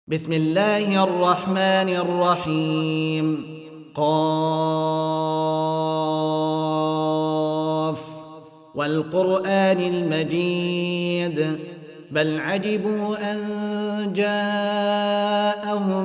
بسم الله الرحمن الرحيم. قاف والقرآن المجيد بل عجبوا أن جاءهم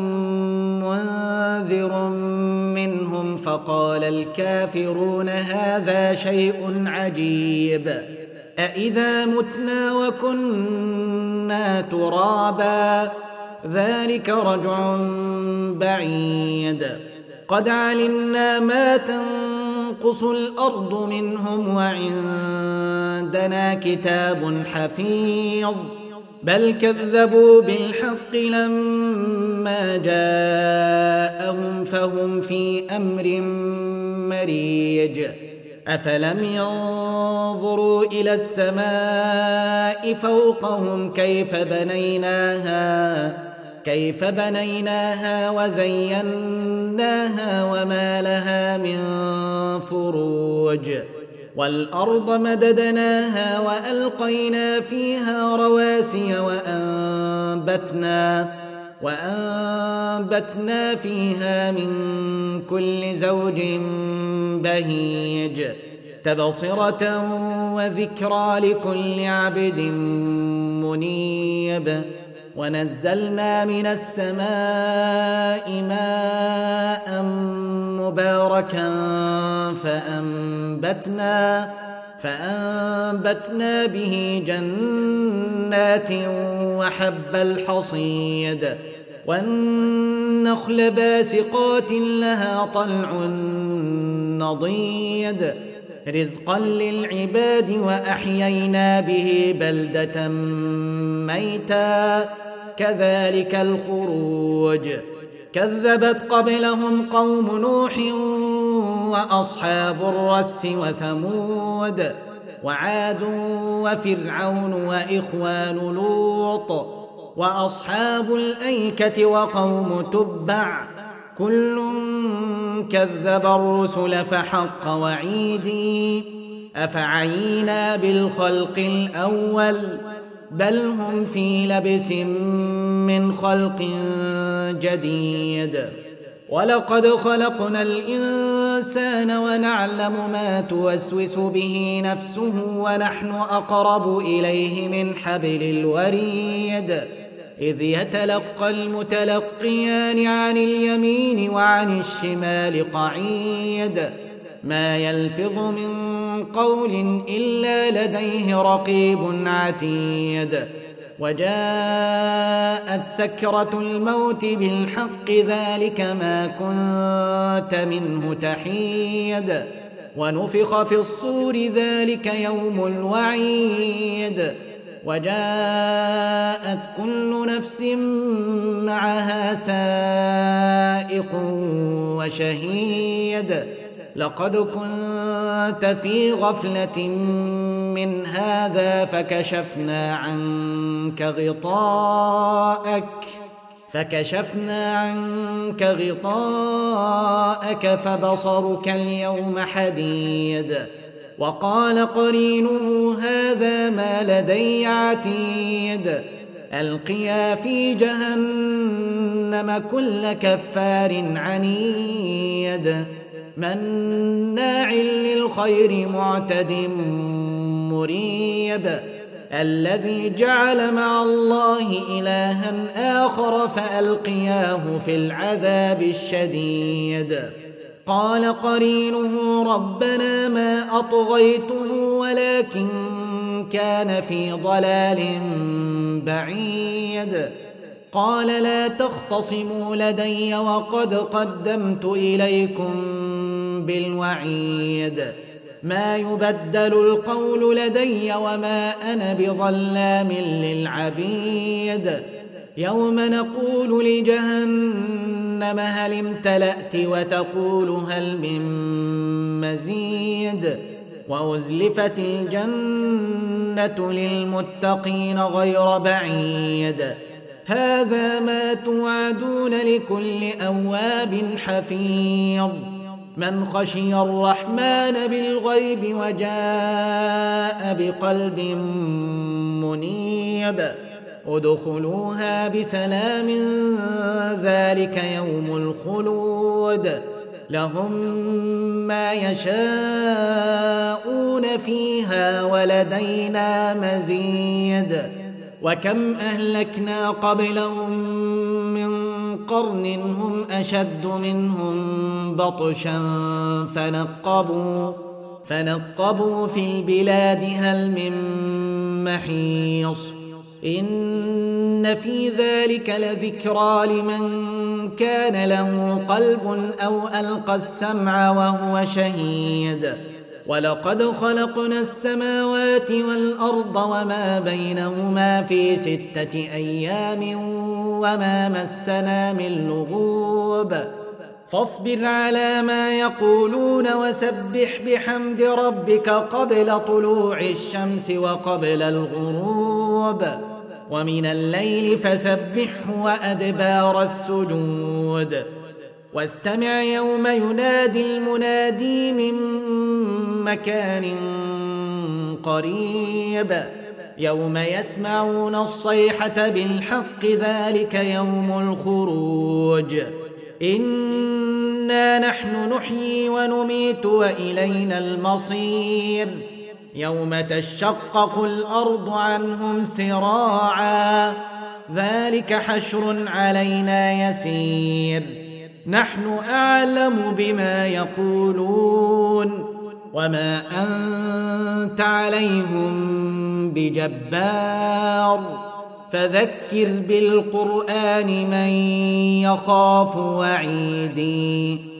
منذر منهم فقال الكافرون هذا شيء عجيب أإذا متنا وكنا ترابا ذلك رجع بعيد قد علمنا ما تنقص الأرض منهم وعندنا كتاب حفيظ بل كذبوا بالحق لما جاءهم فهم في أمر مريج أفلم ينظروا إلى السماء فوقهم كيف بنيناها وزيناها وما لها من فروج والأرض مددناها وألقينا فيها رواسي وأنبتنا فيها من كل زوج بهيج تبصرة وذكرى لكل عبد منيب ونزلنا من السماء ماء مباركا فأنبتنا به جنات وحب الحصيد والنخل باسقات لها طلع نضيد رزقا للعباد وأحيينا به بلدة ميتا كذلك الخروج كذبت قبلهم قوم نوح وأصحاب الرس وثمود وعاد وفرعون وإخوان لوط وأصحاب الأيكة وقوم تبع كل كذب الرسل فحق وعيدي أفعينا بالخلق الأول بل هم في لبس من خلق جديد ولقد خلقنا الإنسان ونعلم ما توسوس به نفسه ونحن أقرب إليه من حبل الوريد إذ يتلقى المتلقيان عن اليمين وعن الشمال قعيد ما يلفظ من قول إلا لديه رقيب عتيد وجاءت سكرة الموت بالحق ذلك ما كنت منه تحيد ونفخ في الصور ذلك يوم الوعيد وجاءت كل نفس معها سائق وشهيد لقد كنت في غفلة من هذا فكشفنا عنك غطاءك فبصرك اليوم حديد وقال قرينه هذا ما لدي عتيد ألقيا في جهنم كل كفار عنيد مناع للخير معتد مريب الذي جعل مع الله إلها آخر فألقياه في العذاب الشديد قال قرينه ربنا ما أطغيته ولكن كان في ضلال بعيد قال لا تختصموا لدي وقد قدمت إليكم بالوعيد ما يبدل القول لدي وما أنا بظلام للعبيد يوم نقول لجهنم هل امتلأت وتقول هل من مزيد وأزلفت الجنة للمتقين غير بعيد هذا ما توعدون لكل أواب حفيظ من خشي الرحمن بالغيب وجاء بقلب منيب ادخلوها بسلام ذلك يوم الخلود لهم ما يشاءون فيها ولدينا مزيد وكم أهلكنا قبلهم من قرن هم أشد منهم بطشا فنقبوا في البلاد هل من محيص إن في ذلك لذكرى لمن كان له قلب أو ألقى السمع وهو شهيد ولقد خلقنا السماوات والأرض وما بينهما في 6 أيام وما مسنا من لغوب فاصبر على ما يقولون وسبح بحمد ربك قبل طلوع الشمس وقبل الغروب ومن الليل فسبحه وأدبار السجود واستمع يوم ينادي المنادي من مكان قريب يوم يسمعون الصيحة بالحق ذلك يوم الخروج إنا نحن نحيي ونميت وإلينا المصير يوم تشقق الأرض عنهم سراعا ذلك حشر علينا يسير نحن أعلم بما يقولون وما أنت عليهم بجبار فذكر بالقرآن من يخاف وعيدي